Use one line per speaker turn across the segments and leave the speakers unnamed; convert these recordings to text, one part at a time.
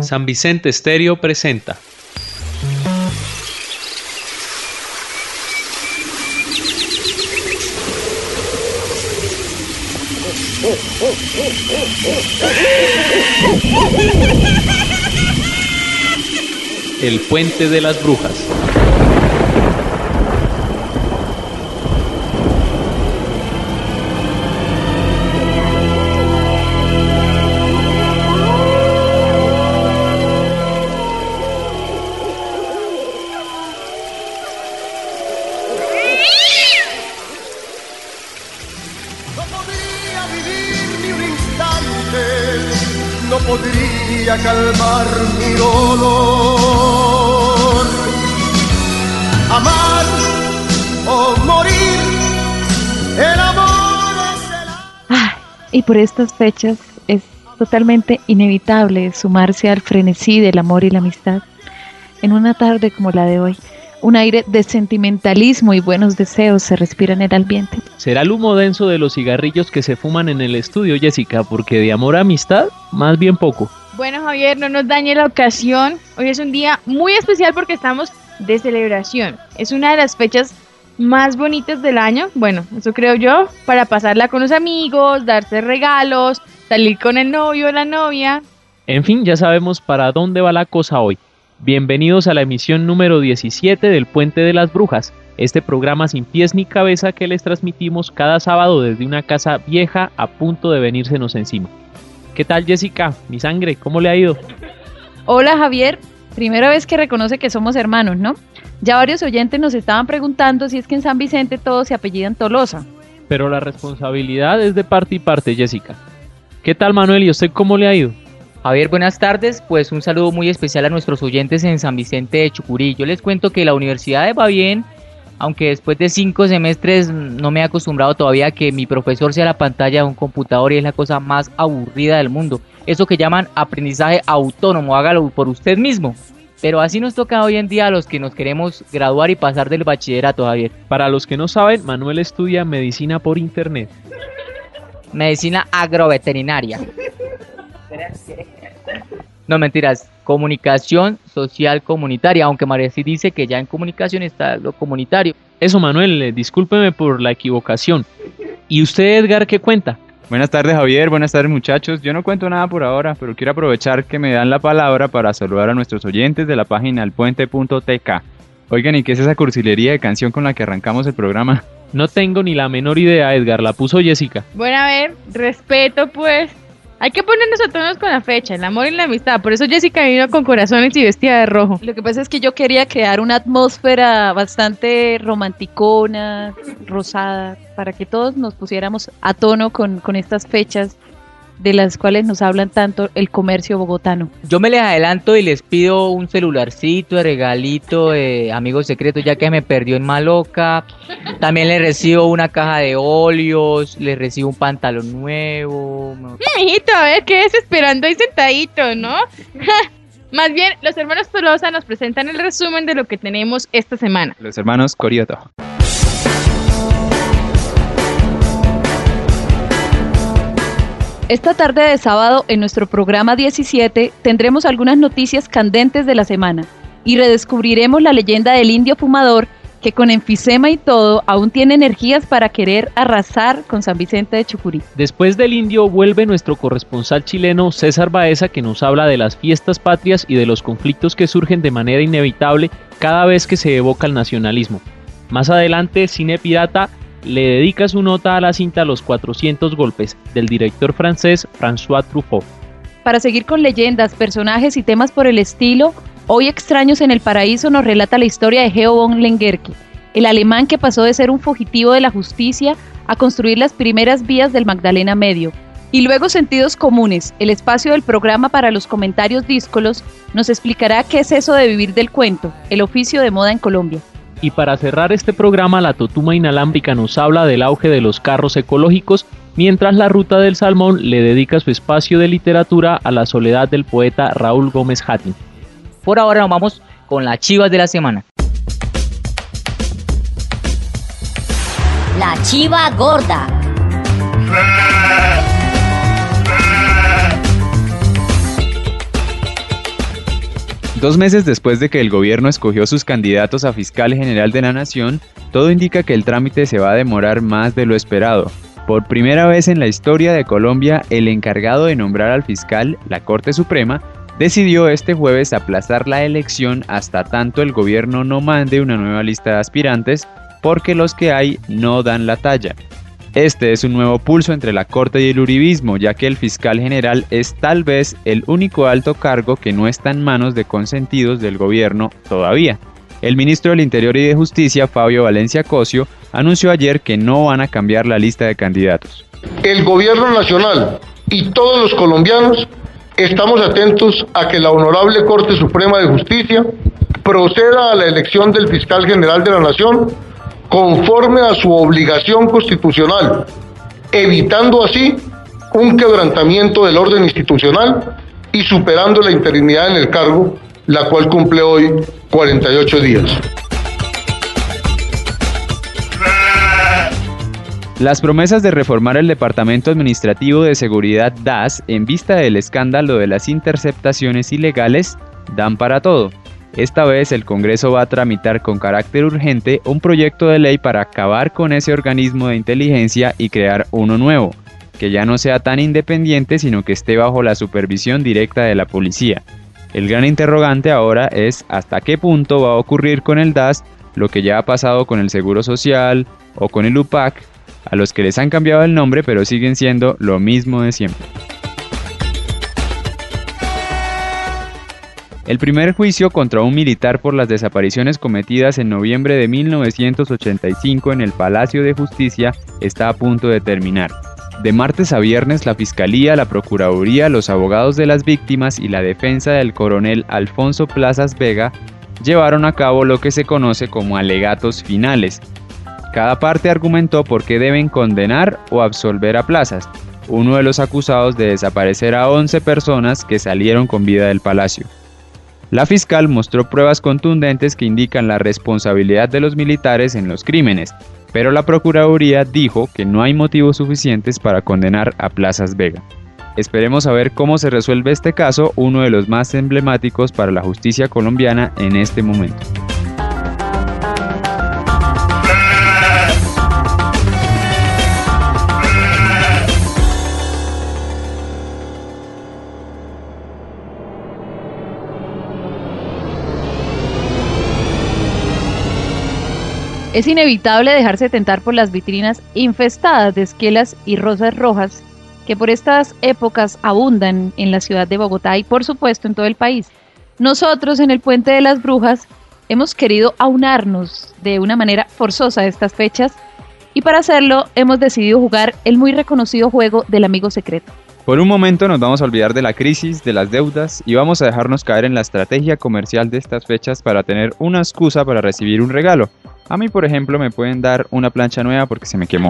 San Vicente Stereo presenta El Puente de las Brujas.
No podría calmar mi dolor. Amar o morir, el amor es el...
Y por estas fechas es totalmente inevitable sumarse al frenesí del amor y la amistad. En una tarde como la de hoy, un aire de sentimentalismo y buenos deseos se respira en el ambiente.
¿Será el humo denso de los cigarrillos que se fuman en el estudio, Jessica? Porque de amor a amistad, más bien poco.
Bueno, Javier, no nos dañe la ocasión. Hoy es un día muy especial porque estamos de celebración. Es una de las fechas más bonitas del año. Bueno, eso creo yo, para pasarla con los amigos, darse regalos, salir con el novio o la novia.
En fin, ya sabemos para dónde va la cosa hoy. Bienvenidos a la emisión número 17 del Puente de las Brujas, este programa sin pies ni cabeza que les transmitimos cada sábado desde una casa vieja a punto de venírsenos encima. ¿Qué tal, Jessica? Mi sangre, ¿cómo le ha ido?
Hola, Javier. Primera vez que reconoce que somos hermanos, ¿no? Ya varios oyentes nos estaban preguntando si es que en San Vicente todos se apellidan Tolosa.
Pero la responsabilidad es de parte y parte, Jessica. ¿Qué tal, Manuel? ¿Y usted cómo le ha ido?
Javier, buenas tardes, pues un saludo muy especial a nuestros oyentes en San Vicente de Chucurí. Yo les cuento que la universidad va bien, aunque después de 5 semestres no me he acostumbrado todavía a que mi profesor sea la pantalla de un computador y es la cosa más aburrida del mundo. Eso que llaman aprendizaje autónomo, hágalo por usted mismo. Pero así nos toca hoy en día a los que nos queremos graduar y pasar del bachillerato, Javier.
Para los que no saben, Manuel estudia medicina por internet.
Medicina agroveterinaria. No, mentiras, comunicación social comunitaria, aunque María sí dice que ya en comunicación está lo comunitario.
Eso, Manuel, discúlpeme por la equivocación. ¿Y usted, Edgar, qué cuenta?
Buenas tardes, Javier, buenas tardes, muchachos. Yo no cuento nada por ahora, pero quiero aprovechar que me dan la palabra para saludar a nuestros oyentes de la página elpuente.tk. Oigan, ¿y qué es esa cursilería de canción con la que arrancamos el programa?
No tengo ni la menor idea, Edgar, la puso Jessica.
Bueno, a ver, respeto pues. Hay que ponernos a tonos con la fecha, el amor y la amistad. Por eso Jessica vino con corazones y vestida de rojo.
Lo que pasa es que yo quería crear una atmósfera bastante romanticona, rosada, para que todos nos pusiéramos a tono con estas fechas de las cuales nos hablan tanto el comercio bogotano.
Yo me les adelanto y les pido un celularcito de regalito de amigos secretos, ya que me perdió en Maloca. También les recibo una caja de óleos, les recibo un pantalón nuevo.
Mijito, a ver, qué desesperando ahí sentadito, ¿no? Más bien, los hermanos Tolosa nos presentan el resumen de lo que tenemos esta semana.
Los hermanos Corioto.
Esta tarde de sábado, en nuestro programa 17, tendremos algunas noticias candentes de la semana y redescubriremos la leyenda del indio fumador que con enfisema y todo aún tiene energías para querer arrasar con San Vicente de Chucurí.
Después del indio vuelve nuestro corresponsal chileno César Baeza, que nos habla de las fiestas patrias y de los conflictos que surgen de manera inevitable cada vez que se evoca el nacionalismo. Más adelante, Cine Pirata le dedica su nota a la cinta Los 400 golpes, del director francés François Truffaut.
Para seguir con leyendas, personajes y temas por el estilo, hoy Extraños en el Paraíso nos relata la historia de Geo von Lengerke, el alemán que pasó de ser un fugitivo de la justicia a construir las primeras vías del Magdalena Medio. Y luego Sentidos Comunes, el espacio del programa para los comentarios díscolos, nos explicará qué es eso de vivir del cuento, el oficio de moda en Colombia.
Y para cerrar este programa, la Totuma Inalámbrica nos habla del auge de los carros ecológicos, mientras la Ruta del Salmón le dedica su espacio de literatura a la soledad del poeta Raúl Gómez Hattin.
Por ahora nos vamos con las chivas de la semana.
La chiva gorda.
2 meses después de que el gobierno escogió sus candidatos a fiscal general de la nación, todo indica que el trámite se va a demorar más de lo esperado. Por primera vez en la historia de Colombia, el encargado de nombrar al fiscal, la Corte Suprema, decidió este jueves aplazar la elección hasta tanto el gobierno no mande una nueva lista de aspirantes, porque los que hay no dan la talla. Este es un nuevo pulso entre la Corte y el uribismo, ya que el fiscal general es tal vez el único alto cargo que no está en manos de consentidos del gobierno todavía. El ministro del Interior y de Justicia, Fabio Valencia Cosio, anunció ayer que no van a cambiar la lista de candidatos.
El gobierno nacional y todos los colombianos estamos atentos a que la Honorable Corte Suprema de Justicia proceda a la elección del fiscal general de la Nación conforme a su obligación constitucional, evitando así un quebrantamiento del orden institucional y superando la interinidad en el cargo, la cual cumple hoy 48 días.
Las promesas de reformar el Departamento Administrativo de Seguridad DAS en vista del escándalo de las interceptaciones ilegales dan para todo. Esta vez el Congreso va a tramitar con carácter urgente un proyecto de ley para acabar con ese organismo de inteligencia y crear uno nuevo, que ya no sea tan independiente sino que esté bajo la supervisión directa de la policía. El gran interrogante ahora es hasta qué punto va a ocurrir con el DAS lo que ya ha pasado con el Seguro Social o con el UPAC, a los que les han cambiado el nombre pero siguen siendo lo mismo de siempre. El primer juicio contra un militar por las desapariciones cometidas en noviembre de 1985 en el Palacio de Justicia está a punto de terminar. De martes a viernes, la Fiscalía, la Procuraduría, los abogados de las víctimas y la defensa del coronel Alfonso Plazas Vega llevaron a cabo lo que se conoce como alegatos finales. Cada parte argumentó por qué deben condenar o absolver a Plazas, uno de los acusados de desaparecer a 11 personas que salieron con vida del palacio. La fiscal mostró pruebas contundentes que indican la responsabilidad de los militares en los crímenes, pero la Procuraduría dijo que no hay motivos suficientes para condenar a Plazas Vega. Esperemos a ver cómo se resuelve este caso, uno de los más emblemáticos para la justicia colombiana en este momento.
Es inevitable dejarse tentar por las vitrinas infestadas de esquelas y rosas rojas que por estas épocas abundan en la ciudad de Bogotá y por supuesto en todo el país. Nosotros en el Puente de las Brujas hemos querido aunarnos de una manera forzosa a estas fechas y para hacerlo hemos decidido jugar el muy reconocido juego del amigo secreto.
Por un momento nos vamos a olvidar de la crisis, de las deudas y vamos a dejarnos caer en la estrategia comercial de estas fechas para tener una excusa para recibir un regalo. A mí, por ejemplo, me pueden dar una plancha nueva porque se me quemó.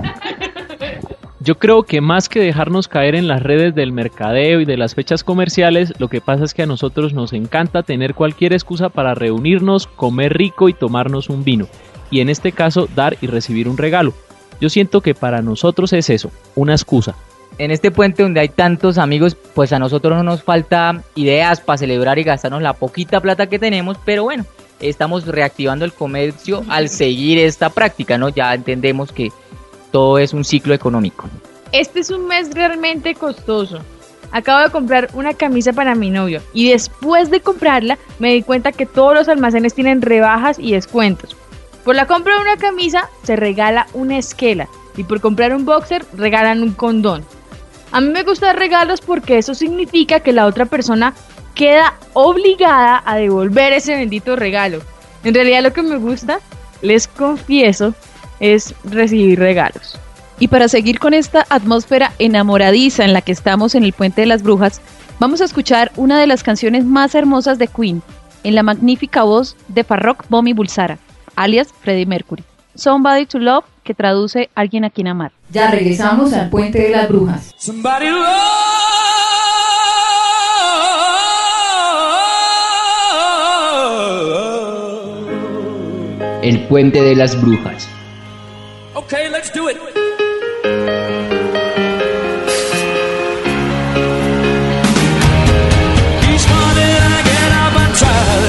Yo creo que más que dejarnos caer en las redes del mercadeo y de las fechas comerciales, lo que pasa es que a nosotros nos encanta tener cualquier excusa para reunirnos, comer rico y tomarnos un vino. Y en este caso, dar y recibir un regalo. Yo siento que para nosotros es eso, una excusa.
En este puente donde hay tantos amigos, pues a nosotros no nos falta ideas para celebrar y gastarnos la poquita plata que tenemos, pero bueno, estamos reactivando el comercio al seguir esta práctica, ¿no? Ya entendemos que todo es un ciclo económico.
Este es un mes realmente costoso. Acabo de comprar una camisa para mi novio y después de comprarla me di cuenta que todos los almacenes tienen rebajas y descuentos. Por la compra de una camisa se regala una esquela y por comprar un boxer regalan un condón. A mí me gusta dar regalos porque eso significa que la otra persona queda obligada a devolver ese bendito regalo. En realidad lo que me gusta, les confieso, es recibir regalos.
Y para seguir con esta atmósfera enamoradiza en la que estamos en el Puente de las Brujas, vamos a escuchar una de las canciones más hermosas de Queen, en la magnífica voz de Farrokh Bomi Bulsara, alias Freddie Mercury. Somebody to Love, que traduce Alguien a quien amar.
Ya regresamos al Puente de las Brujas.
Somebody love.
El Puente de las Brujas.
Okay, let's do it. Each morning I get up and try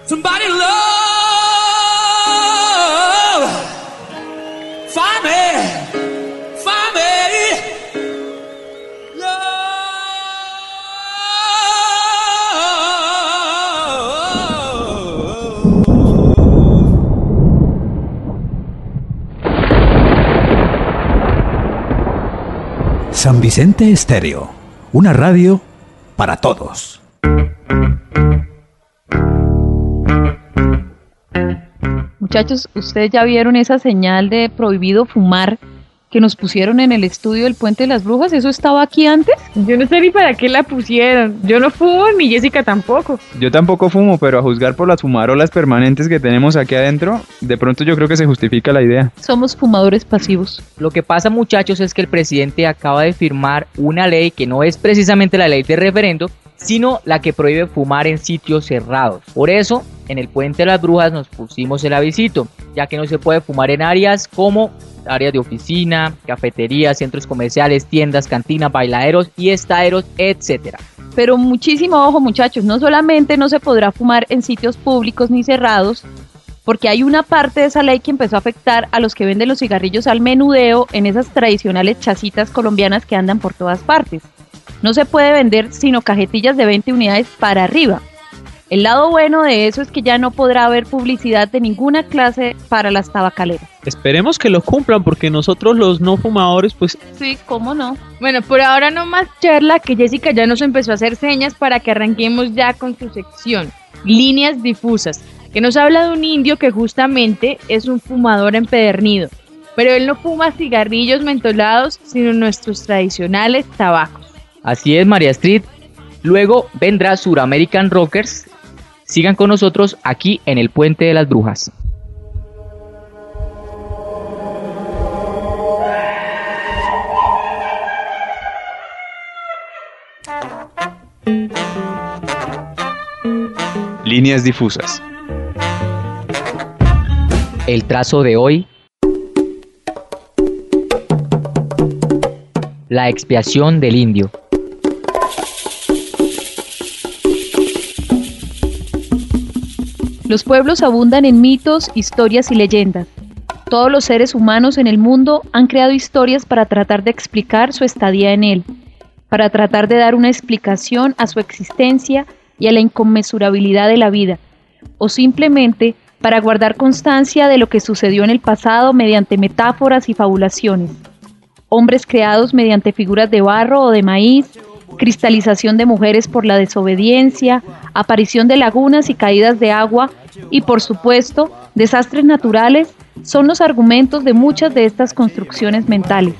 Somebody love, find me, find me.
San Vicente Estéreo, una radio para todos.
Muchachos, ¿ustedes ya vieron esa señal de prohibido fumar que nos pusieron en el estudio del Puente de las Brujas? ¿Eso estaba aquí antes?
Yo no sé ni para qué la pusieron. Yo no fumo, ni Jessica tampoco.
Yo tampoco fumo, pero a juzgar por las fumarolas permanentes que tenemos aquí adentro, de pronto yo creo que se justifica la idea.
Somos fumadores pasivos.
Lo que pasa, muchachos, es que el presidente acaba de firmar una ley que no es precisamente la ley de referendo, sino la que prohíbe fumar en sitios cerrados. Por eso, en el Puente de las Brujas nos pusimos el avisito, ya que no se puede fumar en áreas como áreas de oficina, cafeterías, centros comerciales, tiendas, cantinas, bailaderos y estaderos, etcétera.
Pero muchísimo ojo, muchachos, no solamente no se podrá fumar en sitios públicos ni cerrados, porque hay una parte de esa ley que empezó a afectar a los que venden los cigarrillos al menudeo en esas tradicionales chacitas colombianas que andan por todas partes. No se puede vender sino cajetillas de 20 unidades para arriba. El lado bueno de eso es que ya no podrá haber publicidad de ninguna clase para las tabacaleras.
Esperemos que lo cumplan, porque nosotros los no fumadores, pues...
Sí, ¿cómo no?
Bueno, por ahora no más charla, que Jessica ya nos empezó a hacer señas para que arranquemos ya con su sección, Líneas Difusas, que nos habla de un indio que justamente es un fumador empedernido, pero él no fuma cigarrillos mentolados, sino nuestros tradicionales tabacos.
Así es, María Street. Luego vendrá Suramerican Rockers. Sigan con nosotros aquí en el Puente de las Brujas.
Líneas difusas.
El trazo de hoy. La expiación del indio.
Los pueblos abundan en mitos, historias y leyendas. Todos los seres humanos en el mundo han creado historias para tratar de explicar su estadía en él, para tratar de dar una explicación a su existencia y a la inconmensurabilidad de la vida, o simplemente para guardar constancia de lo que sucedió en el pasado mediante metáforas y fabulaciones. Hombres creados mediante figuras de barro o de maíz, cristalización de mujeres por la desobediencia, aparición de lagunas y caídas de agua y, por supuesto, desastres naturales son los argumentos de muchas de estas construcciones mentales.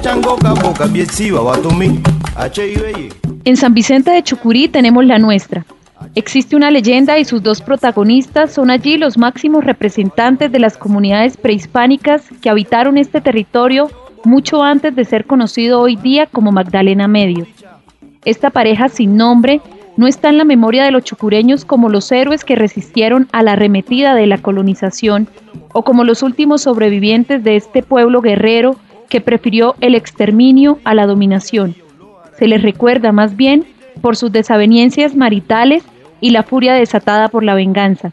En San Vicente de Chucurí tenemos la nuestra. Existe una leyenda y sus dos protagonistas son allí los máximos representantes de las comunidades prehispánicas que habitaron este territorio mucho antes de ser conocido hoy día como Magdalena Medio. Esta pareja sin nombre no está en la memoria de los chucureños como los héroes que resistieron a la arremetida de la colonización o como los últimos sobrevivientes de este pueblo guerrero que prefirió el exterminio a la dominación. Se les recuerda más bien por sus desavenencias maritales y la furia desatada por la venganza.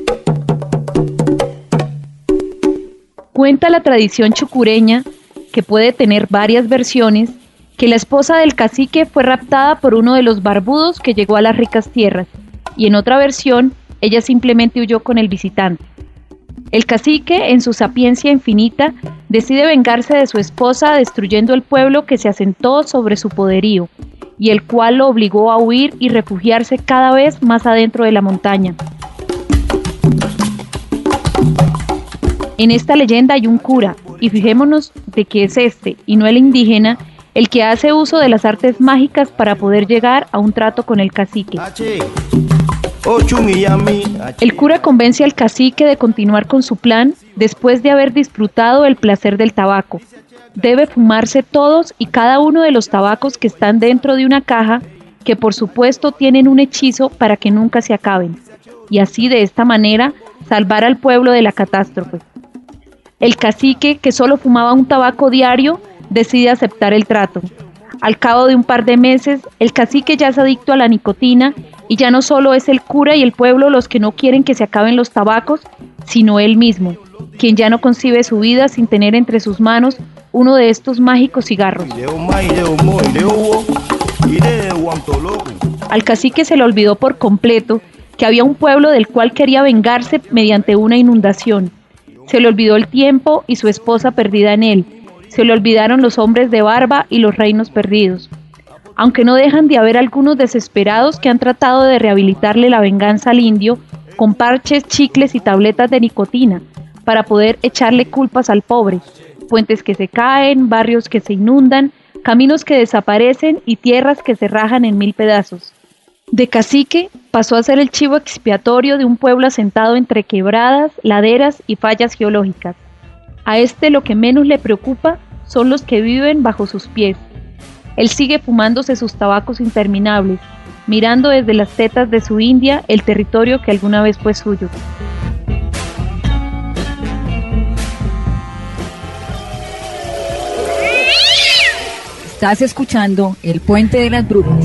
Cuenta la tradición chucureña, que puede tener varias versiones, que la esposa del cacique fue raptada por uno de los barbudos que llegó a las ricas tierras, y en otra versión, ella simplemente huyó con el visitante. El cacique, en su sapiencia infinita, decide vengarse de su esposa destruyendo el pueblo que se asentó sobre su poderío, y el cual lo obligó a huir y refugiarse cada vez más adentro de la montaña. En esta leyenda hay un cura, y fijémonos de que es este, y no el indígena, el que hace uso de las artes mágicas para poder llegar a un trato con el cacique. El cura convence al cacique de continuar con su plan después de haber disfrutado el placer del tabaco. Debe fumarse todos y cada uno de los tabacos que están dentro de una caja, que por supuesto tienen un hechizo para que nunca se acaben, y así de esta manera salvar al pueblo de la catástrofe. El cacique, que solo fumaba un tabaco diario, decide aceptar el trato. Al cabo de un par de meses, el cacique ya es adicto a la nicotina Y ya no solo es el cura y el pueblo los que no quieren que se acaben los tabacos, sino él mismo, quien ya no concibe su vida sin tener entre sus manos uno de estos mágicos cigarros. Al cacique se le olvidó por completo que había un pueblo del cual quería vengarse mediante una inundación. Se le olvidó el tiempo y su esposa perdida en él. Se le olvidaron los hombres de barba y los reinos perdidos. Aunque no dejan de haber algunos desesperados que han tratado de rehabilitarle la venganza al indio con parches, chicles y tabletas de nicotina para poder echarle culpas al pobre. Puentes que se caen, barrios que se inundan, caminos que desaparecen y tierras que se rajan en 1000 pedazos. De cacique pasó a ser el chivo expiatorio de un pueblo asentado entre quebradas, laderas y fallas geológicas. A este lo que menos le preocupa son los que viven bajo sus pies. Él sigue fumándose sus tabacos interminables, mirando desde las tetas de su India el territorio que alguna vez fue suyo.
Estás escuchando El Puente de las Brujas.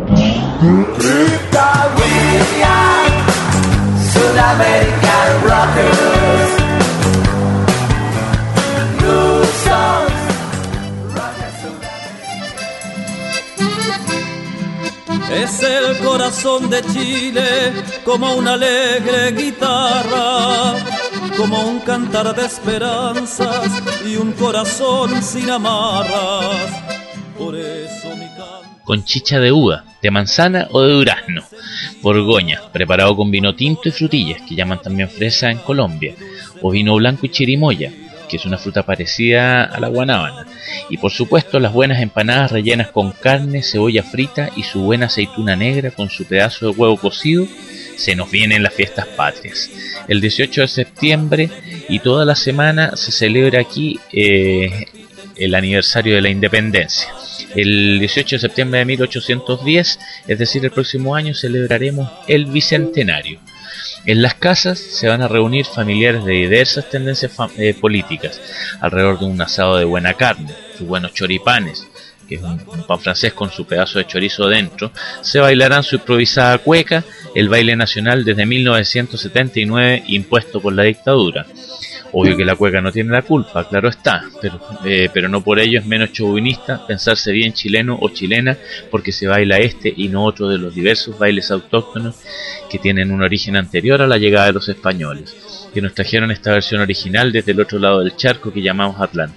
Es el corazón de Chile como una alegre guitarra, como un cantar de esperanzas y un corazón sin amarras. Por eso mi canto.
Con chicha de uva, de manzana o de durazno, borgoña, preparado con vino tinto y frutillas, que llaman también fresa en Colombia, o vino blanco y chirimoya, que es una fruta parecida a la guanábana, y por supuesto las buenas empanadas rellenas con carne, cebolla frita y su buena aceituna negra con su pedazo de huevo cocido. Se nos vienen las fiestas patrias. El 18 de septiembre y toda la semana se celebra aquí el aniversario de la independencia. El 18 de septiembre de 1810, es decir, el próximo año, celebraremos el bicentenario. En las casas se van a reunir familiares de diversas tendencias políticas, alrededor de un asado de buena carne, sus buenos choripanes, que es un pan francés con su pedazo de chorizo dentro. Se bailarán su improvisada cueca, el baile nacional desde 1979, impuesto por la dictadura. Obvio que la cueca no tiene la culpa, claro está, pero no por ello es menos chauvinista pensarse bien chileno o chilena porque se baila este y no otro de los diversos bailes autóctonos que tienen un origen anterior a la llegada de los españoles, que nos trajeron esta versión original desde el otro lado del charco que llamamos Atlántico.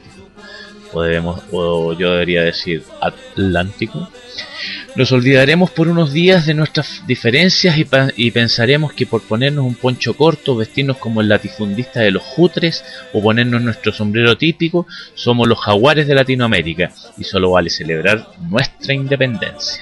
O yo debería decir Atlántico. Nos olvidaremos por unos días de nuestras diferencias y pensaremos que por ponernos un poncho corto, vestirnos como el latifundista de los jutres o ponernos nuestro sombrero típico, somos los jaguares de Latinoamérica y solo vale celebrar nuestra independencia.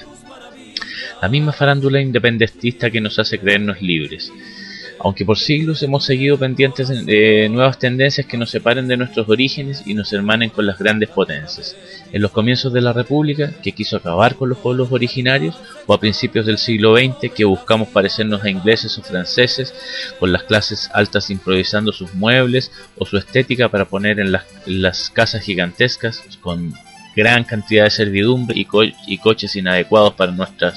La misma farándula independentista que nos hace creernos libres. Aunque por siglos hemos seguido pendientes de nuevas tendencias que nos separen de nuestros orígenes y nos hermanen con las grandes potencias. En los comienzos de la República, que quiso acabar con los pueblos originarios, o a principios del siglo XX, que buscamos parecernos a ingleses o franceses, con las clases altas improvisando sus muebles o su estética para poner en las casas gigantescas, con gran cantidad de servidumbre y coches inadecuados para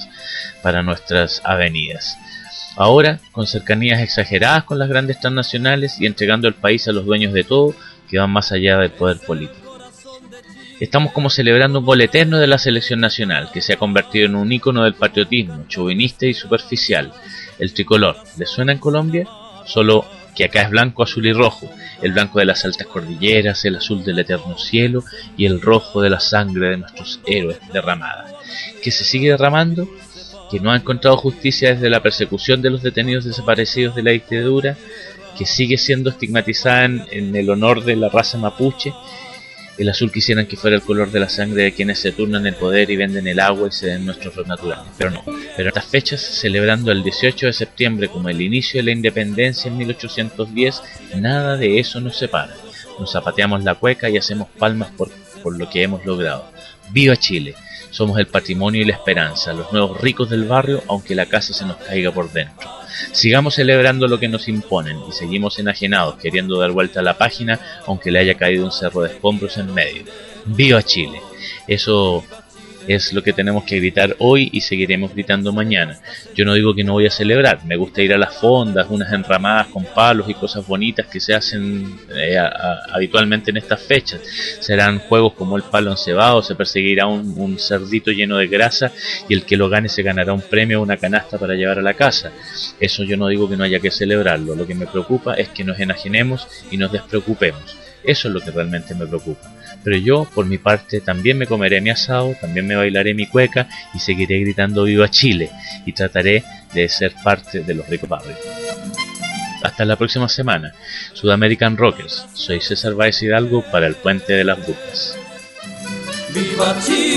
nuestras avenidas. Ahora, con cercanías exageradas con las grandes transnacionales y entregando el país a los dueños de todo, que van más allá del poder político. Estamos como celebrando un gol eterno de la selección nacional, que se ha convertido en un ícono del patriotismo, chauvinista y superficial. El tricolor, ¿les suena en Colombia? Solo que acá es blanco, azul y rojo. El blanco de las altas cordilleras, el azul del eterno cielo y el rojo de la sangre de nuestros héroes derramada. ¿Que se sigue derramando? Que no ha encontrado justicia desde la persecución de los detenidos desaparecidos de la dictadura, que sigue siendo estigmatizada en el honor de la raza mapuche. El azul quisieran que fuera el color de la sangre de quienes se turnan el poder y venden el agua y se den nuestros ros naturales, pero no. Pero estas fechas, celebrando el 18 de septiembre como el inicio de la independencia en 1810, nada de eso nos separa. Nos zapateamos la cueca y hacemos palmas por lo que hemos logrado. ¡Viva Chile! Somos el patrimonio y la esperanza, los nuevos ricos del barrio, aunque la casa se nos caiga por dentro. Sigamos celebrando lo que nos imponen y seguimos enajenados, queriendo dar vuelta a la página, aunque le haya caído un cerro de escombros en medio. ¡Viva Chile! Eso es lo que tenemos que gritar hoy y seguiremos gritando mañana. Yo no digo que no voy a celebrar, me gusta ir a las fondas, unas enramadas con palos y cosas bonitas que se hacen habitualmente en estas fechas. Serán juegos como el palo encebado, se perseguirá un cerdito lleno de grasa y el que lo gane se ganará un premio o una canasta para llevar a la casa. Eso yo no digo que no haya que celebrarlo, lo que me preocupa es que nos enajenemos y nos despreocupemos. Eso es lo que realmente me preocupa. Pero yo, por mi parte, también me comeré mi asado, también me bailaré mi cueca y seguiré gritando ¡Viva Chile! Y trataré de ser parte de los ricos barrios. Hasta la próxima semana, Sudamerican Rockers. Soy César Báez Hidalgo para el Puente de las Brujas.
Viva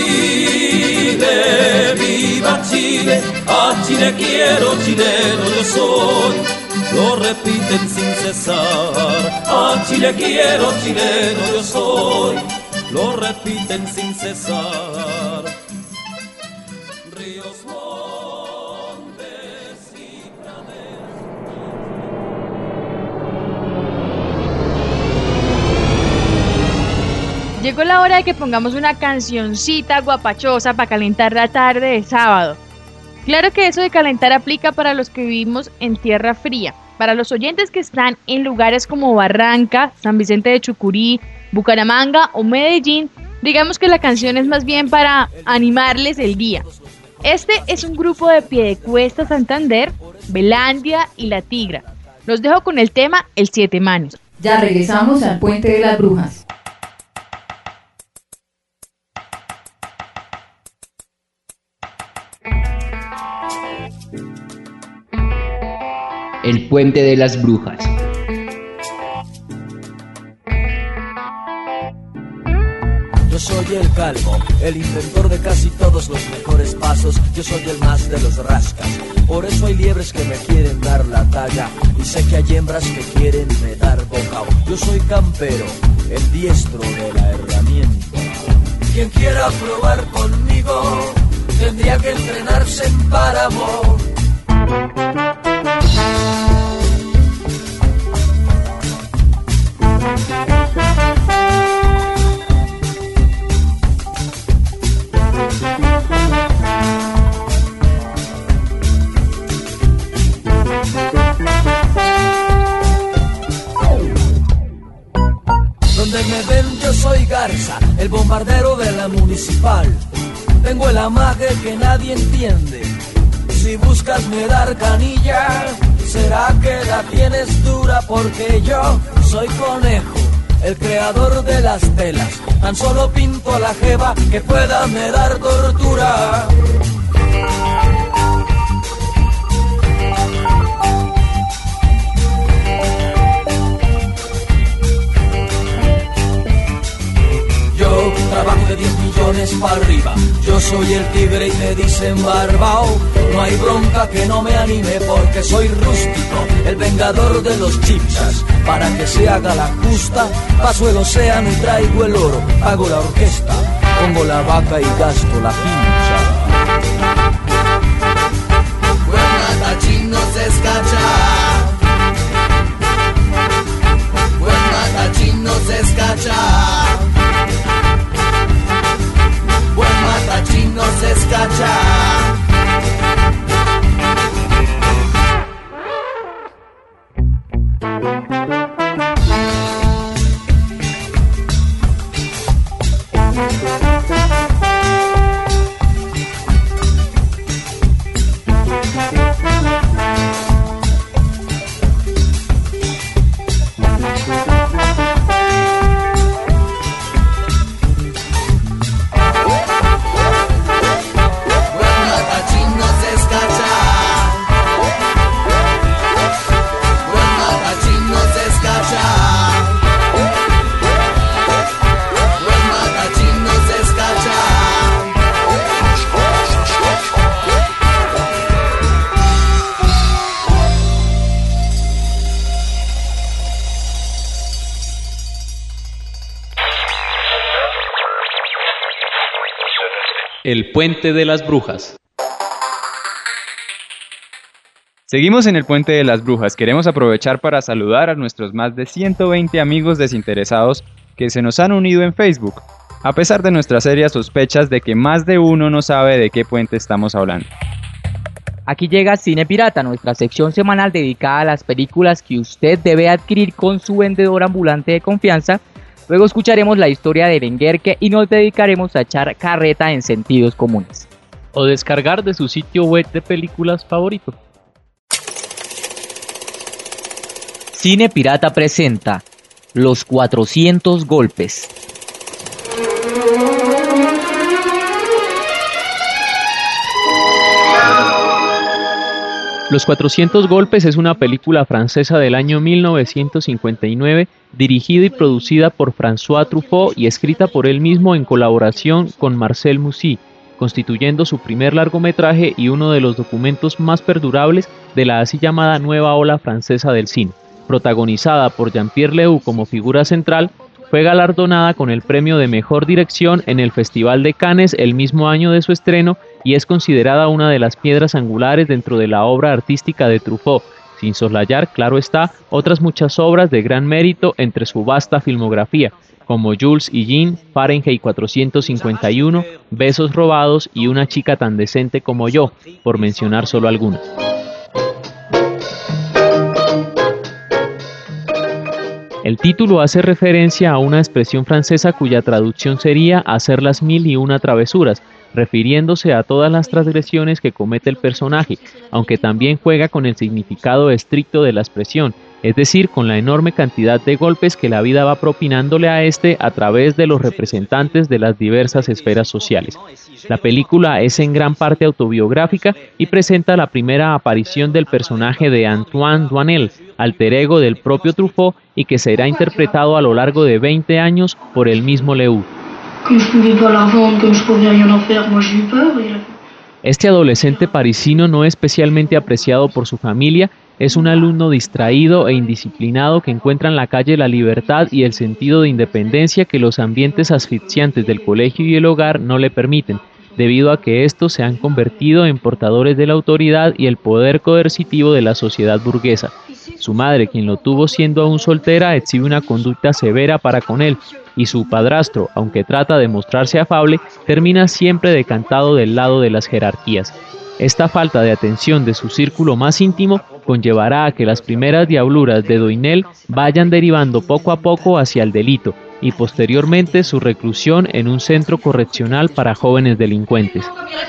Chile, a Chile quiero, chileno yo soy. Lo repiten sin cesar, a Chile quiero, chileno yo soy. Lo repiten sin cesar. Ríos, montes y praderas.
Llegó la hora de que pongamos una cancioncita guapachosa para calentar la tarde de sábado. Claro que eso de calentar aplica para los que vivimos en tierra fría. Para los oyentes que están en lugares como Barranca, San Vicente de Chucurí, Bucaramanga o Medellín, digamos que la canción es más bien para animarles el día. Este es un grupo de Piedecuesta, Santander, Belandia y La Tigra. Los dejo con el tema El Siete Manos.
Ya regresamos al Puente de las Brujas.
El Puente de las Brujas.
Yo soy el calvo, el inventor de casi todos los mejores pasos. Yo soy el más de los rascas. Por eso hay liebres que me quieren dar la talla. Y sé que hay hembras que quieren me dar bocao. Yo soy campero, el diestro de la herramienta. Quien quiera probar conmigo tendría que entrenarse en páramo. Donde me ven yo soy Garza, el bombardero de la municipal. Tengo el amague que nadie entiende. Si buscas me dar canilla, será que la tienes dura porque yo soy conejo, el creador de las telas. Tan solo pinto a la jeva que pueda me dar tortura. Yo trabajo de 10 millones para arriba. Yo soy el tigre y me dicen barbao. No hay bronca que no me anime porque soy rústico, el vengador de los chipsas. Para que se haga la justa, paso el océano y traigo el oro. Hago la orquesta, pongo la vaca y gasto la pincha. Buen matachín no se escacha. Buen matachín no se escacha. Buen matachín no se escacha.
El Puente de las Brujas.
Seguimos en el Puente de las Brujas. Queremos aprovechar para saludar a nuestros más de 120 amigos desinteresados que se nos han unido en Facebook. a pesar de nuestras serias sospechas de que más de uno no sabe de qué puente estamos hablando.
Aquí llega Cine Pirata, nuestra sección semanal dedicada a las películas que usted debe adquirir con su vendedor ambulante de confianza. Luego escucharemos la historia de Lenguerque y nos dedicaremos a echar carreta en sentidos comunes.
O descargar de su sitio web de películas favorito.
Cine Pirata presenta Los 400 golpes.
Los 400 golpes es una película francesa del año 1959, dirigida y producida por François Truffaut y escrita por él mismo en colaboración con Marcel Maussy, constituyendo su primer largometraje y uno de los documentos más perdurables de la así llamada nueva ola francesa del cine. Protagonizada por Jean-Pierre Léaud como figura central, fue galardonada con el premio de Mejor Dirección en el Festival de Cannes el mismo año de su estreno y es considerada una de las piedras angulares dentro de la obra artística de Truffaut, sin soslayar, claro está, otras muchas obras de gran mérito entre su vasta filmografía, como Jules y Jean, Fahrenheit 451, Besos robados y Una chica tan decente como yo, por mencionar solo algunas. El título hace referencia a una expresión francesa cuya traducción sería hacer las 1001 travesuras, refiriéndose a todas las transgresiones que comete el personaje, aunque también juega con el significado estricto de la expresión, es decir, con la enorme cantidad de golpes que la vida va propinándole a este a través de los representantes de las diversas esferas sociales. La película es en gran parte autobiográfica y presenta la primera aparición del personaje de Antoine Doinel, alter ego del propio Truffaut y que será interpretado a lo largo de 20 años por el mismo Léaud. Este adolescente parisino no especialmente apreciado por su familia, es un alumno distraído e indisciplinado que encuentra en la calle la libertad y el sentido de independencia que los ambientes asfixiantes del colegio y el hogar no le permiten, debido a que estos se han convertido en portadores de la autoridad y el poder coercitivo de la sociedad burguesa. Su madre, quien lo tuvo siendo aún soltera, exhibe una conducta severa para con él, y su padrastro, aunque trata de mostrarse afable, termina siempre decantado del lado de las jerarquías. Esta falta de atención de su círculo más íntimo conllevará a que las primeras diabluras de Doinel vayan derivando poco a poco hacia el delito y posteriormente su reclusión en un centro correccional para jóvenes delincuentes.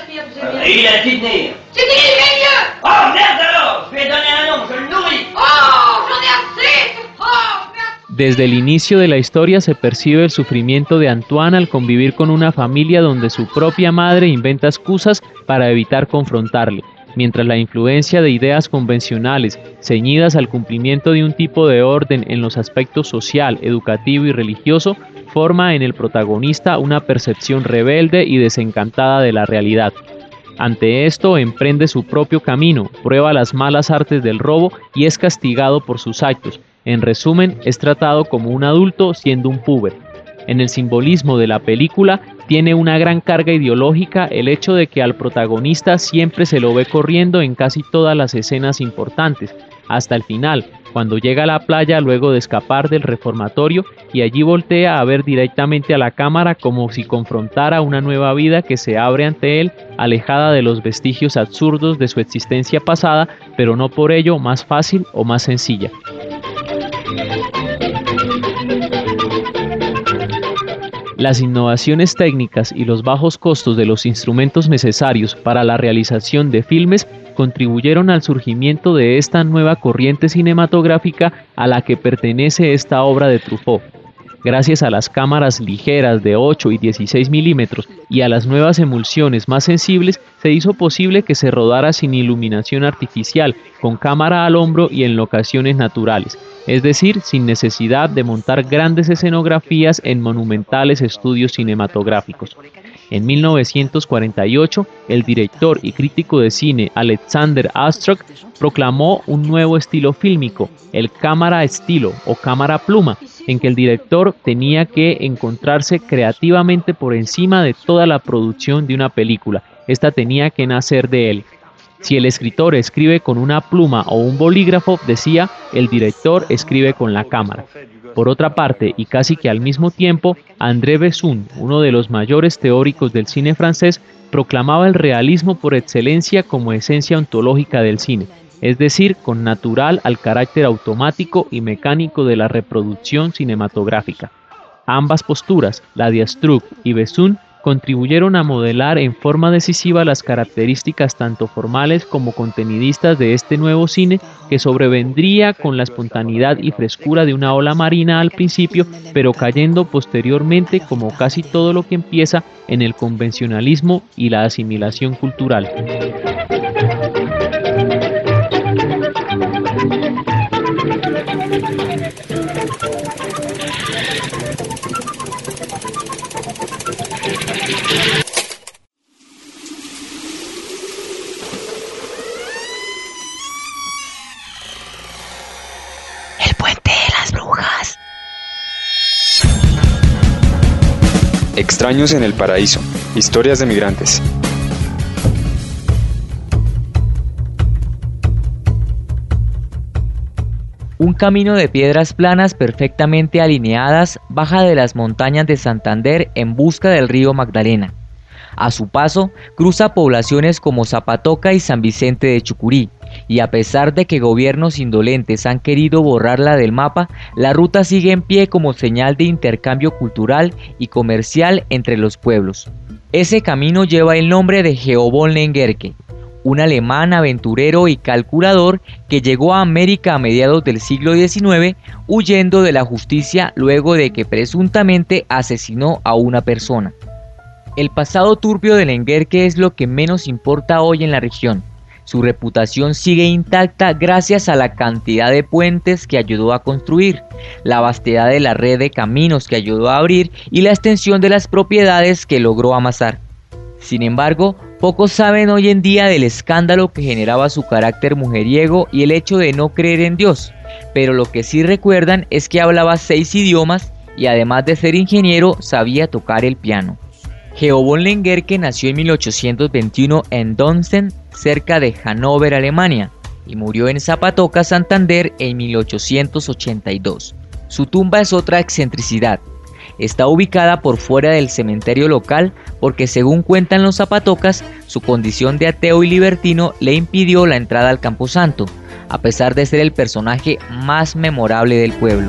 Desde el inicio de la historia se percibe el sufrimiento de Antoine al convivir con una familia donde su propia madre inventa excusas para evitar confrontarle, mientras la influencia de ideas convencionales, ceñidas al cumplimiento de un tipo de orden en los aspectos social, educativo y religioso, forma en el protagonista una percepción rebelde y desencantada de la realidad. Ante esto emprende su propio camino, prueba las malas artes del robo y es castigado por sus actos. En resumen, es tratado como un adulto siendo un púber. En el simbolismo de la película tiene una gran carga ideológica el hecho de que al protagonista siempre se lo ve corriendo en casi todas las escenas importantes, hasta el final, cuando llega a la playa luego de escapar del reformatorio y allí voltea a ver directamente a la cámara como si confrontara una nueva vida que se abre ante él, alejada de los vestigios absurdos de su existencia pasada, pero no por ello más fácil o más sencilla. Las innovaciones técnicas y los bajos costos de los instrumentos necesarios para la realización de filmes contribuyeron al surgimiento de esta nueva corriente cinematográfica a la que pertenece esta obra de Truffaut. Gracias a las cámaras ligeras de 8 y 16 milímetros y a las nuevas emulsiones más sensibles, se hizo posible que se rodara sin iluminación artificial, con cámara al hombro y en locaciones naturales, es decir, sin necesidad de montar grandes escenografías en monumentales estudios cinematográficos. En 1948, el director y crítico de cine Alexander Astrok proclamó un nuevo estilo fílmico, el cámara estilo o cámara pluma, en que el director tenía que encontrarse creativamente por encima de toda la producción de una película. Esta tenía que nacer de él. Si el escritor escribe con una pluma o un bolígrafo, decía, el director escribe con la cámara. Por otra parte, y casi que al mismo tiempo, André Besson, uno de los mayores teóricos del cine francés, proclamaba el realismo por excelencia como esencia ontológica del cine, es decir, con natural al carácter automático y mecánico de la reproducción cinematográfica. Ambas posturas, la de Astruc y Besson, contribuyeron a modelar en forma decisiva las características tanto formales como contenidistas de este nuevo cine que sobrevendría con la espontaneidad y frescura de una ola marina al principio, pero cayendo posteriormente, como casi todo lo que empieza, en el convencionalismo y la asimilación cultural.
El puente de las brujas.
Extraños en el paraíso. Historias de migrantes.
Un camino de piedras planas perfectamente alineadas baja de las montañas de Santander en busca del río Magdalena. A su paso, cruza poblaciones como Zapatoca y San Vicente de Chucurí, y a pesar de que gobiernos indolentes han querido borrarla del mapa, la ruta sigue en pie como señal de intercambio cultural y comercial entre los pueblos. Ese camino lleva el nombre de Geo von Lengerke, un alemán aventurero y calculador que llegó a América a mediados del siglo XIX huyendo de la justicia luego de que presuntamente asesinó a una persona. El pasado turbio de Lengerke es lo que menos importa hoy en la región. Su reputación sigue intacta gracias a la cantidad de puentes que ayudó a construir, la vastedad de la red de caminos que ayudó a abrir y la extensión de las propiedades que logró amasar. Sin embargo, pocos saben hoy en día del escándalo que generaba su carácter mujeriego y el hecho de no creer en Dios, pero lo que sí recuerdan es que hablaba 6 idiomas y además de ser ingeniero sabía tocar el piano. Geo von Lengerke nació en 1821 en Donsen, cerca de Hannover, Alemania, y murió en Zapatoca, Santander, en 1882. Su tumba es otra excentricidad. Está ubicada por fuera del cementerio local porque, según cuentan los zapatocas, su condición de ateo y libertino le impidió la entrada al Camposanto, a pesar de ser el personaje más memorable del pueblo.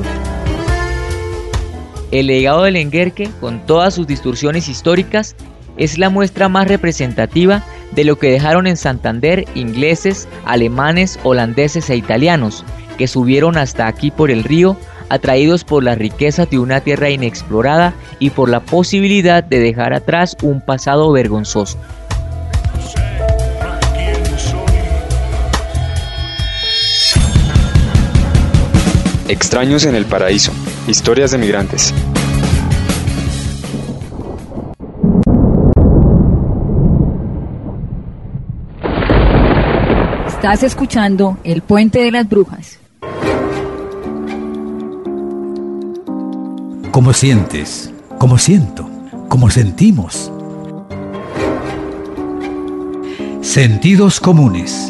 El legado de Lengerke, con todas sus distorsiones históricas, es la muestra más representativa de lo que dejaron en Santander ingleses, alemanes, holandeses e italianos, que subieron hasta aquí por el río, atraídos por las riquezas de una tierra inexplorada y por la posibilidad de dejar atrás un pasado vergonzoso.
Extraños en el paraíso. Historias de migrantes.
Estás escuchando El Puente de las Brujas.
¿Cómo sientes? ¿Cómo siento? ¿Cómo sentimos? Sentidos comunes.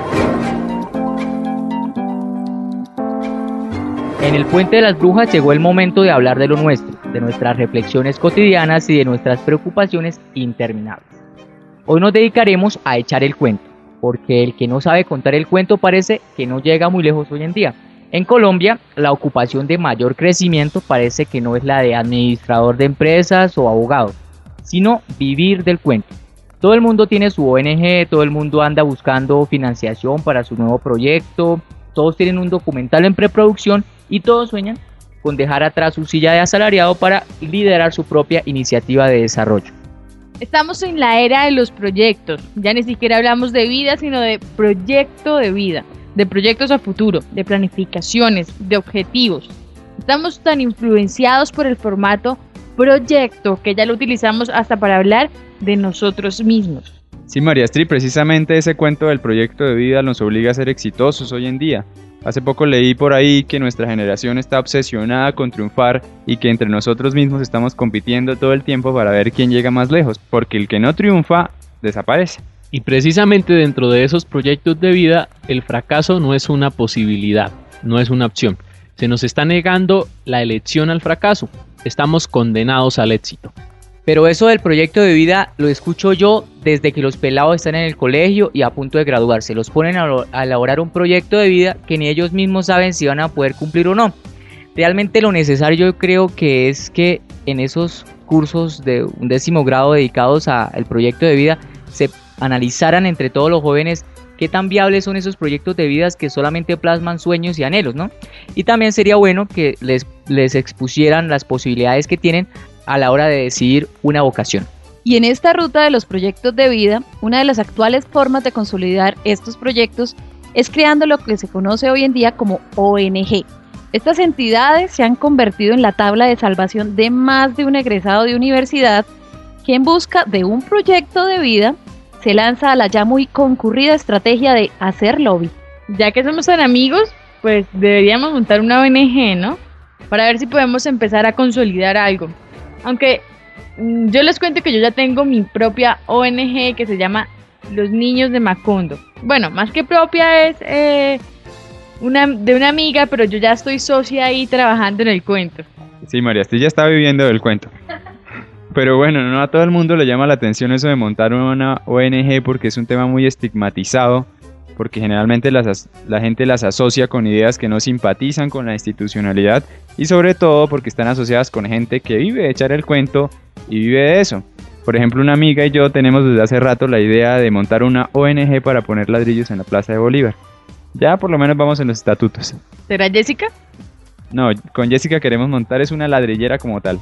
En el Puente de las Brujas llegó el momento de hablar de lo nuestro, de nuestras reflexiones cotidianas y de nuestras preocupaciones interminables. Hoy nos dedicaremos a echar el cuento, porque el que no sabe contar el cuento parece que no llega muy lejos hoy en día. En Colombia, la ocupación de mayor crecimiento parece que no es la de administrador de empresas o abogado, sino vivir del cuento. Todo el mundo tiene su ONG, todo el mundo anda buscando financiación para su nuevo proyecto, todos tienen un documental en preproducción y todos sueñan con dejar atrás su silla de asalariado para liderar su propia iniciativa de desarrollo.
Estamos en la era de los proyectos, ya ni siquiera hablamos de vida, sino de proyecto de vida, de proyectos a futuro, de planificaciones, de objetivos. Estamos tan influenciados por el formato proyecto que ya lo utilizamos hasta para hablar de nosotros mismos.
Sí, María Astrid, precisamente ese cuento del proyecto de vida nos obliga a ser exitosos hoy en día. Hace poco leí por ahí que nuestra generación está obsesionada con triunfar y que entre nosotros mismos estamos compitiendo todo el tiempo para ver quién llega más lejos, porque el que no triunfa desaparece.
Y precisamente dentro de esos proyectos de vida, el fracaso no es una posibilidad, no es una opción. Se nos está negando la elección al fracaso. Estamos condenados al éxito.
Pero eso del proyecto de vida lo escucho yo desde que los pelados están en el colegio y a punto de graduarse. Los ponen a elaborar un proyecto de vida que ni ellos mismos saben si van a poder cumplir o no. Realmente lo necesario yo creo que es que en esos cursos de un 10º grado dedicados al proyecto de vida se analizaran entre todos los jóvenes qué tan viables son esos proyectos de vida que solamente plasman sueños y anhelos, ¿no? Y también sería bueno que les expusieran las posibilidades que tienen a la hora de decidir una vocación.
Y en esta ruta de los proyectos de vida, una de las actuales formas de consolidar estos proyectos es creando lo que se conoce hoy en día como ONG. Estas entidades se han convertido en la tabla de salvación de más de un egresado de universidad que en busca de un proyecto de vida se lanza a la ya muy concurrida estrategia de hacer lobby.
Ya que somos tan amigos, pues deberíamos montar una ONG, ¿no? Para ver si podemos empezar a consolidar algo. Aunque yo les cuento que yo ya tengo mi propia ONG que se llama Los Niños de Macondo. Bueno, más que propia es de una amiga, pero yo ya estoy socia ahí trabajando en el cuento.
Sí, María, usted ya está viviendo del cuento. Pero bueno, no a todo el mundo le llama la atención eso de montar una ONG porque es un tema muy estigmatizado, porque generalmente la gente las asocia con ideas que no simpatizan con la institucionalidad y sobre todo porque están asociadas con gente que vive de echar el cuento y vive de eso. Por ejemplo, una amiga y yo tenemos desde hace rato la idea de montar una ONG para poner ladrillos en la Plaza de Bolívar. Ya por lo menos vamos en los estatutos.
¿Será Jessica?
No, con Jessica queremos montar es una ladrillera como tal.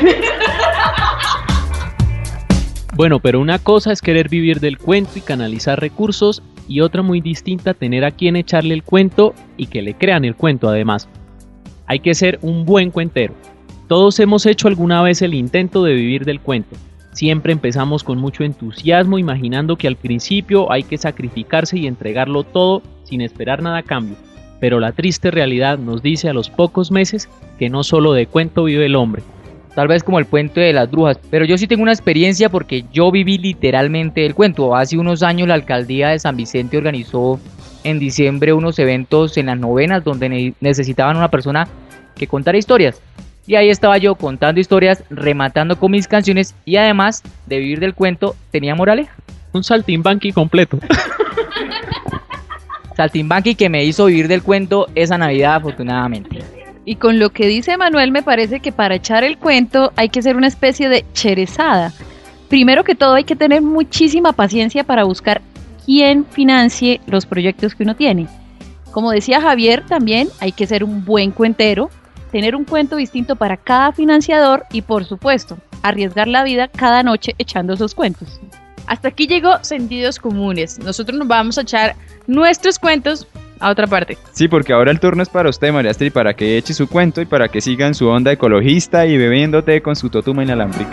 Bueno, pero una cosa es querer vivir del cuento y canalizar recursos y otra muy distinta tener a quien echarle el cuento y que le crean el cuento además. Hay que ser un buen cuentero. Todos hemos hecho alguna vez el intento de vivir del cuento. Siempre empezamos con mucho entusiasmo imaginando que al principio hay que sacrificarse y entregarlo todo sin esperar nada a cambio. Pero la triste realidad nos dice a los pocos meses que no solo de cuento vive el hombre.
Tal vez como el puente de las brujas, pero yo sí tengo una experiencia porque yo viví literalmente el cuento. Hace unos años la alcaldía de San Vicente organizó en diciembre unos eventos en las novenas donde necesitaban una persona que contara historias. Y ahí estaba yo contando historias, rematando con mis canciones y además de vivir del cuento tenía moraleja.
Un saltimbanqui completo.
Saltimbanqui que me hizo vivir del cuento esa Navidad afortunadamente.
Y con lo que dice Manuel me parece que para echar el cuento hay que ser una especie de cherezada. Primero que todo hay que tener muchísima paciencia para buscar quién financie los proyectos que uno tiene. Como decía Javier, también hay que ser un buen cuentero, tener un cuento distinto para cada financiador y por supuesto, arriesgar la vida cada noche echando esos cuentos.
Hasta aquí llegó Sentidos Comunes. Nosotros nos vamos a echar nuestros cuentos a otra parte.
Sí, porque ahora el turno es para usted, María Astrid, para que eche su cuento y para que sigan su onda ecologista y bebiendo té con su totuma inalámbrica.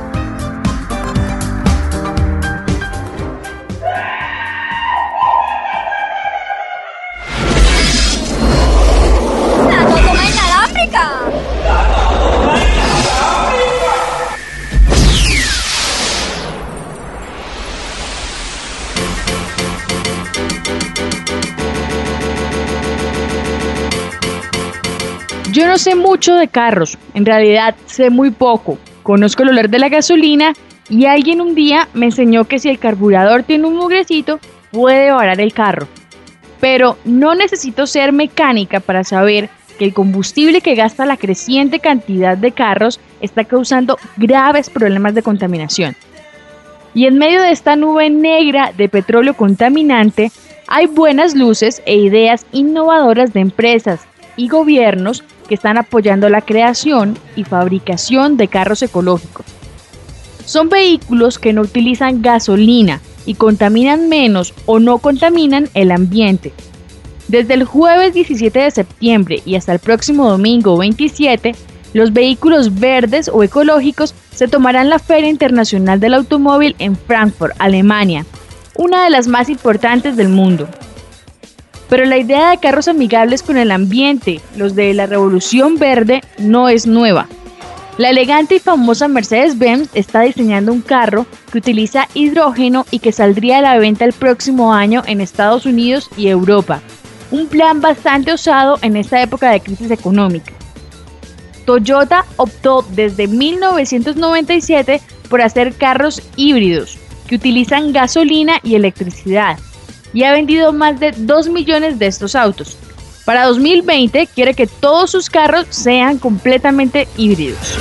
¡La totuma inalámbrica!
Yo no sé mucho de carros, en realidad sé muy poco. Conozco el olor de la gasolina y alguien un día me enseñó que si el carburador tiene un mugrecito, puede varar el carro. Pero no necesito ser mecánica para saber que el combustible que gasta la creciente cantidad de carros está causando graves problemas de contaminación. Y en medio de esta nube negra de petróleo contaminante, hay buenas luces e ideas innovadoras de empresas y gobiernos que están apoyando la creación y fabricación de carros ecológicos. Son vehículos que no utilizan gasolina y contaminan menos o no contaminan el ambiente. Desde el jueves 17 de septiembre y hasta el próximo domingo 27, los vehículos verdes o ecológicos se tomarán la Feria Internacional del Automóvil en Frankfurt, Alemania, una de las más importantes del mundo. Pero la idea de carros amigables con el ambiente, los de la Revolución Verde, no es nueva. La elegante y famosa Mercedes-Benz está diseñando un carro que utiliza hidrógeno y que saldría a la venta el próximo año en Estados Unidos y Europa. Un plan bastante osado en esta época de crisis económica. Toyota optó desde 1997 por hacer carros híbridos que utilizan gasolina y electricidad y ha vendido más de 2 millones de estos autos. Para 2020 quiere que todos sus carros sean completamente híbridos.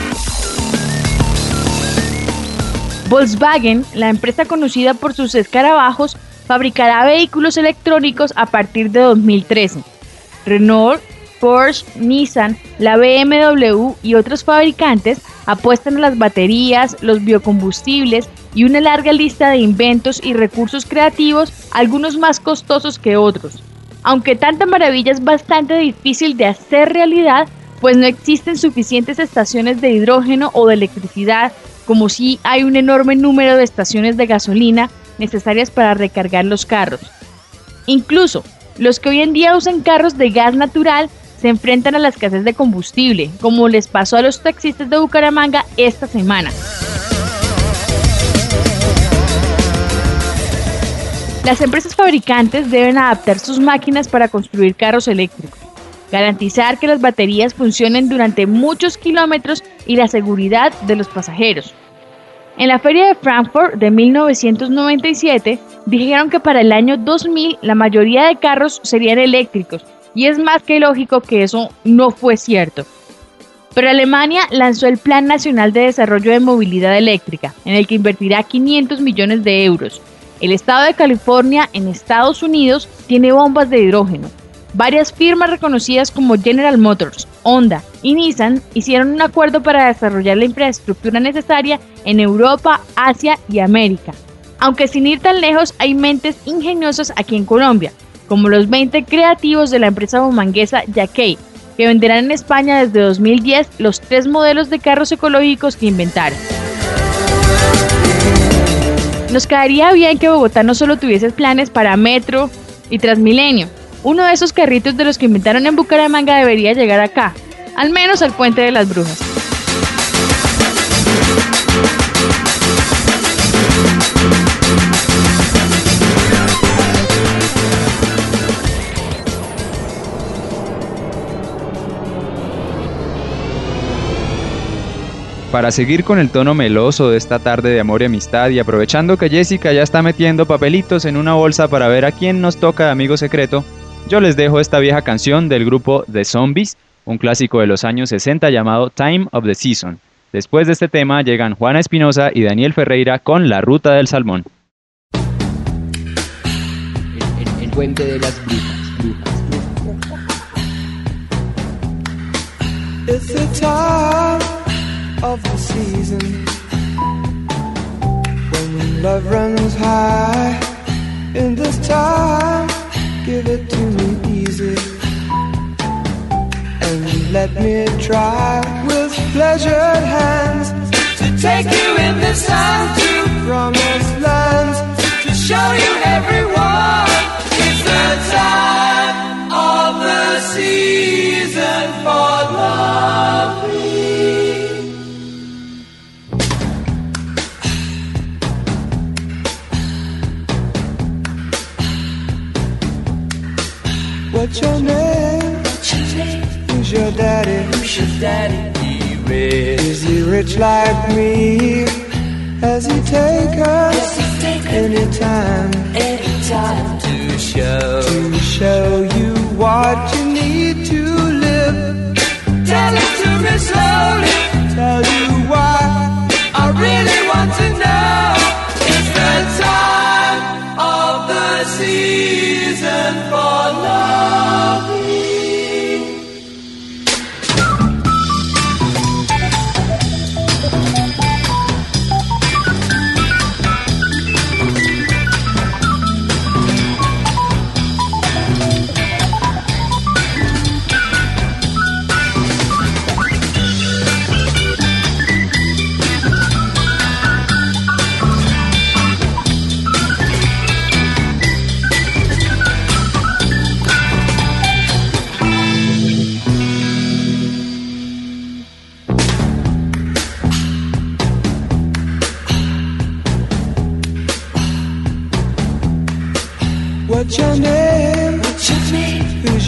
Volkswagen, la empresa conocida por sus escarabajos, fabricará vehículos electrónicos a partir de 2013. Renault, Porsche, Nissan, la BMW y otros fabricantes apuestan a las baterías, los biocombustibles y una larga lista de inventos y recursos creativos, algunos más costosos que otros. Aunque tanta maravilla es bastante difícil de hacer realidad, pues no existen suficientes estaciones de hidrógeno o de electricidad, como si hay un enorme número de estaciones de gasolina necesarias para recargar los carros. Incluso, los que hoy en día usan carros de gas natural se enfrentan a la escasez de combustible, como les pasó a los taxistas de Bucaramanga esta semana. Las empresas fabricantes deben adaptar sus máquinas para construir carros eléctricos, garantizar que las baterías funcionen durante muchos kilómetros y la seguridad de los pasajeros. En la Feria de Frankfurt de 1997 dijeron que para el año 2000 la mayoría de carros serían eléctricos, y es más que lógico que eso no fue cierto. Pero Alemania lanzó el Plan Nacional de Desarrollo de Movilidad Eléctrica, en el que invertirá 500 millones de euros. El estado de California, en Estados Unidos, tiene bombas de hidrógeno. Varias firmas reconocidas como General Motors, Honda y Nissan hicieron un acuerdo para desarrollar la infraestructura necesaria en Europa, Asia y América. Aunque sin ir tan lejos, hay mentes ingeniosas aquí en Colombia, como los 20 creativos de la empresa bumanguesa Yackey, que venderán en España desde 2010 los 3 modelos de carros ecológicos que inventaron. Nos caería bien que Bogotá no solo tuviese planes para Metro y Transmilenio. Uno de esos carritos de los que inventaron en Bucaramanga debería llegar acá, al menos al Puente de las Brujas.
Para seguir con el tono meloso de esta tarde de amor y amistad, y aprovechando que Jessica ya está metiendo papelitos en una bolsa para ver a quién nos toca de amigo secreto, yo les dejo esta vieja canción del grupo The Zombies, un clásico de los años 60 llamado Time of the Season. Después de este tema llegan Juana Espinosa y Daniel Ferreira con La Ruta del Salmón.
El puente de las brujas.
It's the time of the season when love runs high. In this time, give it to me easy and let me try with pleasured hands to take you in the sun to promised lands, to show you everyone. It's the time of the season for love. What's your name? Who's your daddy? He rich. Is he rich like me? Has he take us anytime to show you what you need to live? Tell it to me slowly. Tell you why I really want to know. It's the time of the season for love.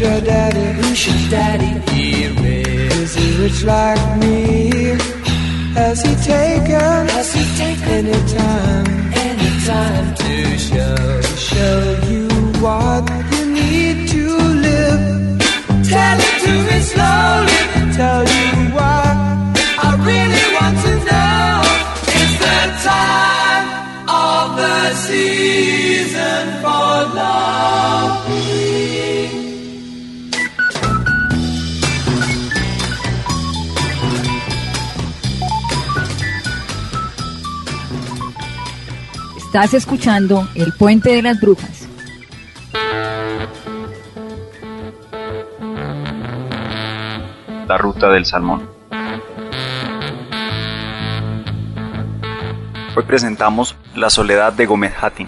your daddy?
Who's your daddy?
Is he rich like me? Has he taken any time
to show
you what you need to live?
Tell it to me slowly.
Tell you what
I really want to know. It's the time of the season for love.
Estás escuchando El Puente de las Brujas.
La ruta del salmón. Hoy presentamos La soledad de Gómez Hattin.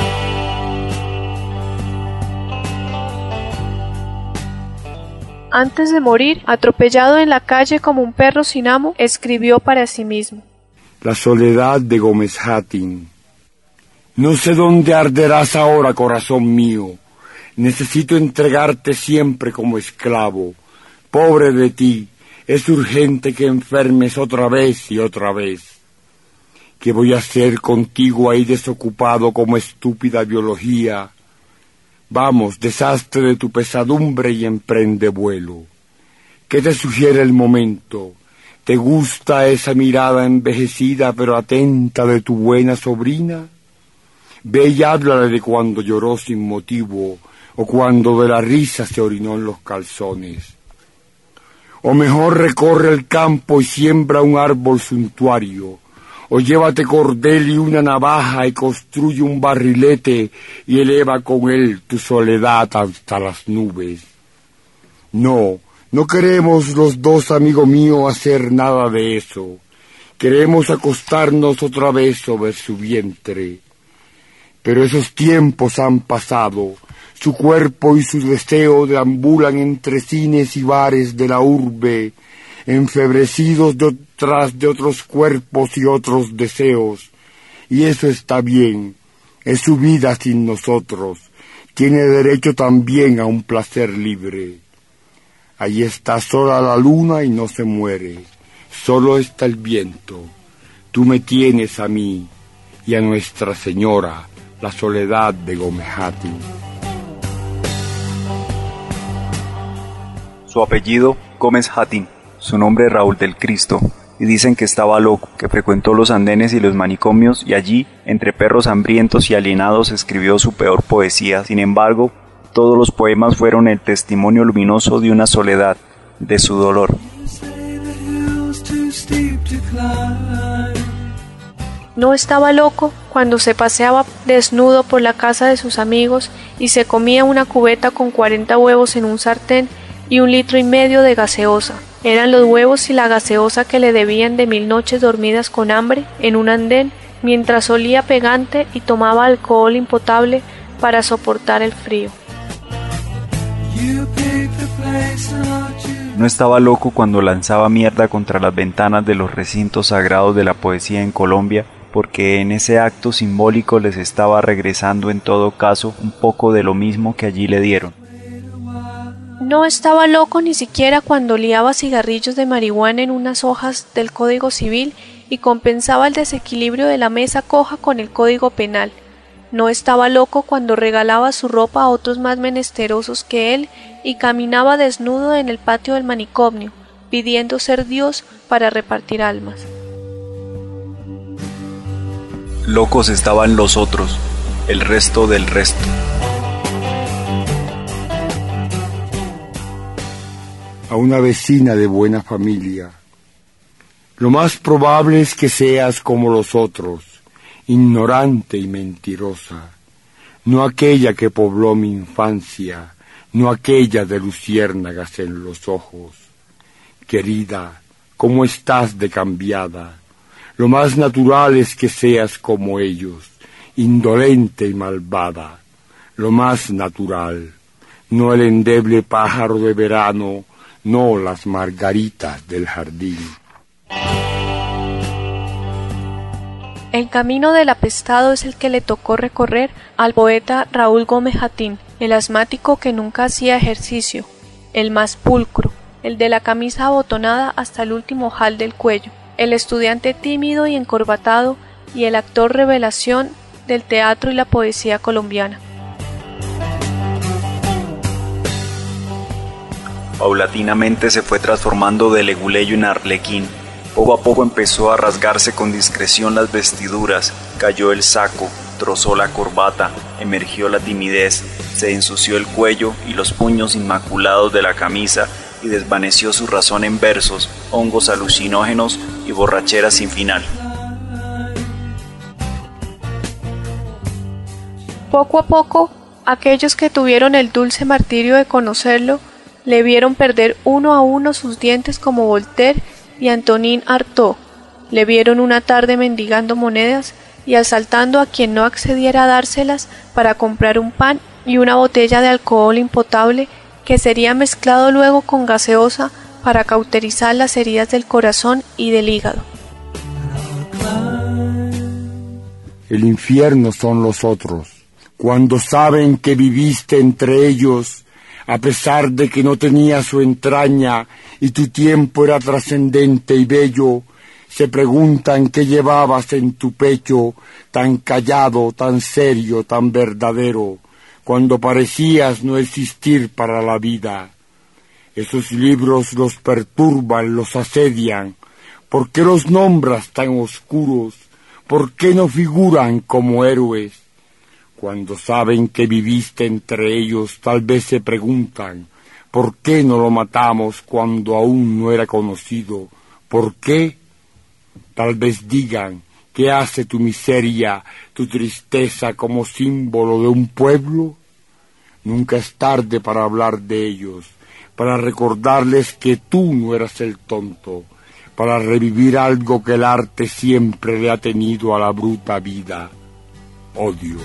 Antes de morir, atropellado en la calle como un perro sin amo, escribió para sí mismo.
La soledad de Gómez Hattin. No sé dónde arderás ahora, corazón mío. Necesito entregarte siempre como esclavo. Pobre de ti, es urgente que enfermes otra vez y otra vez. ¿Qué voy a hacer contigo ahí desocupado como estúpida biología? Vamos, deshazte de tu pesadumbre y emprende vuelo. ¿Qué te sugiere el momento? ¿Te gusta esa mirada envejecida pero atenta de tu buena sobrina? Ve y háblale de cuando lloró sin motivo, o cuando de la risa se orinó en los calzones. O mejor recorre el campo y siembra un árbol suntuario, o llévate cordel y una navaja y construye un barrilete y eleva con él tu soledad hasta las nubes. No queremos los dos, amigo mío, hacer nada de eso. Queremos acostarnos otra vez sobre su vientre. Pero esos tiempos han pasado. Su cuerpo y su deseo deambulan entre cines y bares de la urbe, enfebrecidos tras de otros cuerpos y otros deseos. Y eso está bien, es su vida sin nosotros. Tiene derecho también a un placer libre. Allí está sola la luna y no se muere. Solo está el viento. Tú me tienes a mí y a Nuestra Señora, la soledad de Gómez Hattin.
Su apellido, Gómez Hattin, su nombre, Raúl del Cristo, y dicen que estaba loco, que frecuentó los andenes y los manicomios y allí, entre perros hambrientos y alienados, escribió su peor poesía. Sin embargo, todos los poemas fueron el testimonio luminoso de una soledad, de su dolor.
No estaba loco cuando se paseaba desnudo por la casa de sus amigos y se comía una cubeta con 40 huevos en un sartén y 1,5 litros de gaseosa. Eran los huevos y la gaseosa que le debían de 1000 noches dormidas con hambre en un andén, mientras olía pegante y tomaba alcohol impotable para soportar el frío.
No estaba loco cuando lanzaba mierda contra las ventanas de los recintos sagrados de la poesía en Colombia, porque en ese acto simbólico les estaba regresando en todo caso un poco de lo mismo que allí le dieron.
No estaba loco ni siquiera cuando liaba cigarrillos de marihuana en unas hojas del Código Civil y compensaba el desequilibrio de la mesa coja con el Código Penal. No estaba loco cuando regalaba su ropa a otros más menesterosos que él y caminaba desnudo en el patio del manicomio, pidiendo ser Dios para repartir almas.
Locos estaban los otros, el resto del resto.
A una vecina de buena familia. Lo más probable es que seas como los otros, ignorante y mentirosa, no aquella que pobló mi infancia, no aquella de luciérnagas en los ojos. Querida, ¿cómo estás de cambiada? Lo más natural es que seas como ellos, indolente y malvada, lo más natural, no el endeble pájaro de verano, no las margaritas del jardín.
El camino del apestado es el que le tocó recorrer al poeta Raúl Gómez Hatín, el asmático que nunca hacía ejercicio, el más pulcro, el de la camisa abotonada hasta el último ojal del cuello, el estudiante tímido y encorbatado y el actor revelación del teatro y la poesía colombiana.
Paulatinamente se fue transformando de leguleyo en arlequín. Poco a poco empezó a rasgarse con discreción las vestiduras, cayó el saco, trozó la corbata, emergió la timidez, se ensució el cuello y los puños inmaculados de la camisa y desvaneció su razón en versos, hongos alucinógenos y borrachera sin final.
Poco a poco, aquellos que tuvieron el dulce martirio de conocerlo, le vieron perder uno a uno sus dientes como Voltaire y Antonin Artaud, le vieron una tarde mendigando monedas y asaltando a quien no accediera a dárselas para comprar un pan y una botella de alcohol impotable que sería mezclado luego con gaseosa para cauterizar las heridas del corazón y del hígado.
El infierno son los otros, cuando saben que viviste entre ellos, a pesar de que no tenía su entraña y tu tiempo era trascendente y bello, se preguntan qué llevabas en tu pecho, tan callado, tan serio, tan verdadero, cuando parecías no existir para la vida. Esos libros los perturban, los asedian. ¿Por qué los nombras tan oscuros? ¿Por qué no figuran como héroes? Cuando saben que viviste entre ellos, tal vez se preguntan, ¿por qué no lo matamos cuando aún no era conocido? ¿Por qué? Tal vez digan, ¿qué hace tu miseria, tu tristeza como símbolo de un pueblo? Nunca es tarde para hablar de ellos, para recordarles que tú no eras el tonto, para revivir algo que el arte siempre le ha tenido a la bruta vida: odio.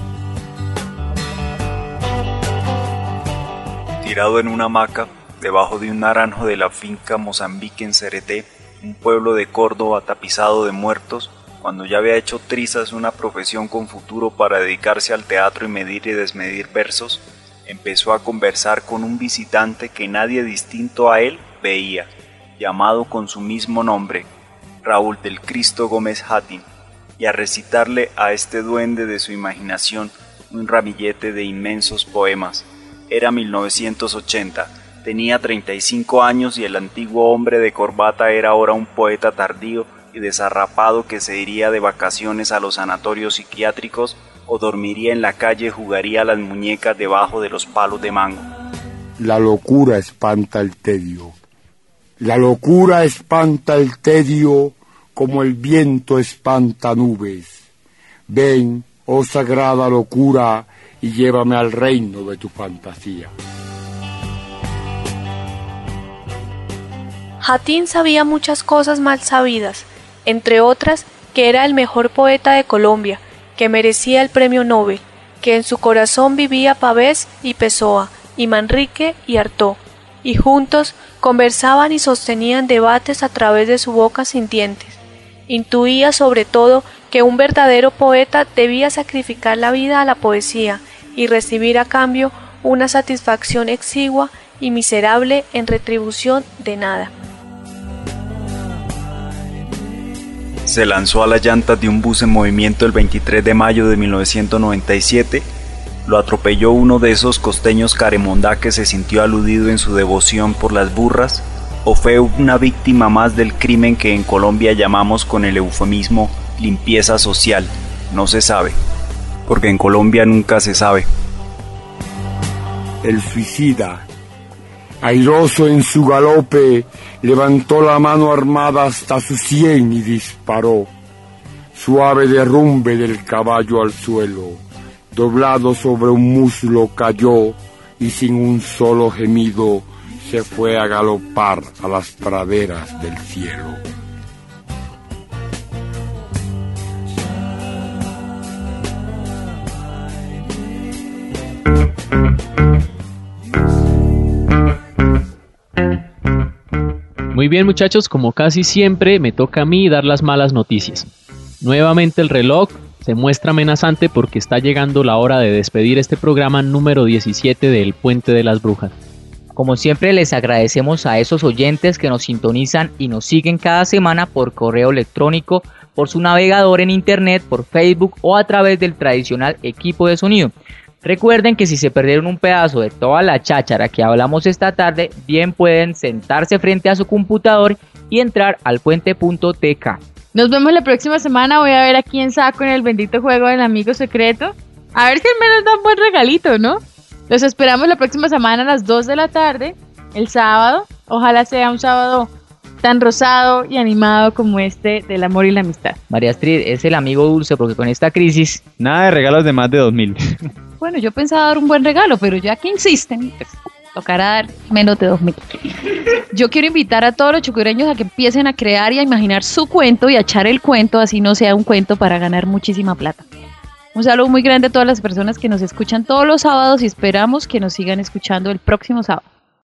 Tirado en una hamaca, debajo de un naranjo de la finca Mozambique en Cereté, un pueblo de Córdoba tapizado de muertos, cuando ya había hecho trizas una profesión con futuro para dedicarse al teatro y medir y desmedir versos, empezó a conversar con un visitante que nadie distinto a él veía, llamado con su mismo nombre, Raúl del Cristo Gómez Hatín, y a recitarle a este duende de su imaginación un ramillete de inmensos poemas. Era 1980, tenía 35 años y el antiguo hombre de corbata era ahora un poeta tardío y desarrapado que se iría de vacaciones a los sanatorios psiquiátricos o dormiría en la calle y jugaría a las muñecas debajo de los palos de mango.
La locura espanta el tedio. La locura espanta el tedio como el viento espanta nubes. Ven, oh sagrada locura, y llévame al reino de tu fantasía.
Hatín sabía muchas cosas mal sabidas, entre otras que era el mejor poeta de Colombia, que merecía el premio Nobel, que en su corazón vivía Pavés y Pessoa, y Manrique y Artaud, y juntos conversaban y sostenían debates a través de su boca sin dientes. Intuía sobre todo que un verdadero poeta debía sacrificar la vida a la poesía y recibir a cambio una satisfacción exigua y miserable en retribución de nada.
Se lanzó a las llantas de un bus en movimiento el 23 de mayo de 1997, lo atropelló uno de esos costeños caremondá que se sintió aludido en su devoción por las burras, o fue una víctima más del crimen que en Colombia llamamos con el eufemismo limpieza social. No se sabe, porque en Colombia nunca se sabe.
El suicida, airoso en su galope, levantó la mano armada hasta su sien y disparó. Suave derrumbe del caballo al suelo, doblado sobre un muslo cayó y sin un solo gemido se fue a galopar a las praderas del cielo.
Muy bien, muchachos, como casi siempre me toca a mí dar las malas noticias. Nuevamente el reloj se muestra amenazante porque está llegando la hora de despedir este programa número 17 de El Puente de las Brujas.
Como siempre, les agradecemos a esos oyentes que nos sintonizan y nos siguen cada semana por correo electrónico, por su navegador en internet, por Facebook o a través del tradicional equipo de sonido. Recuerden que si se perdieron un pedazo de toda la cháchara que hablamos esta tarde, bien pueden sentarse frente a su computador y entrar al puente.tk.
Nos vemos la próxima semana. Voy a ver a quién saco en el bendito juego del amigo secreto. A ver si al menos da un buen regalito, ¿no? Los esperamos la próxima semana a las 2 de la tarde, el sábado. Ojalá sea un sábado tan rosado y animado como este del amor y la amistad.
María Astrid, es el amigo dulce porque con esta crisis...
Nada de regalos de más de 2.000.
Bueno, yo pensaba dar un buen regalo, pero ya que insisten, pues tocará dar menos de 2.000. Yo quiero invitar a todos los chucureños a que empiecen a crear y a imaginar su cuento y a echar el cuento, así no sea un cuento para ganar muchísima plata. Un saludo muy grande a todas las personas que nos escuchan todos los sábados y esperamos que nos sigan escuchando el próximo sábado.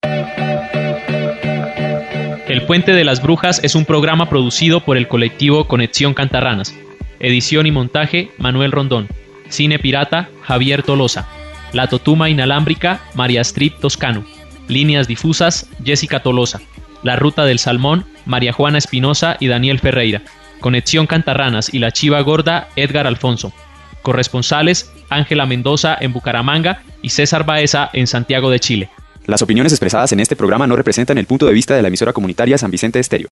El Puente de las Brujas es un programa producido por el colectivo Conexión Cantarranas. Edición y montaje, Manuel Rondón. Cine pirata, Javier Tolosa. La totuma inalámbrica, María Astrid Toscano. Líneas difusas, Jessica Tolosa. La ruta del salmón, María Juana Espinosa y Daniel Ferreira. Conexión Cantarranas y la Chiva Gorda, Edgar Alfonso. Corresponsales, Ángela Mendoza en Bucaramanga y César Baeza en Santiago de Chile.
Las opiniones expresadas en este programa no representan el punto de vista de la emisora comunitaria San Vicente Estéreo.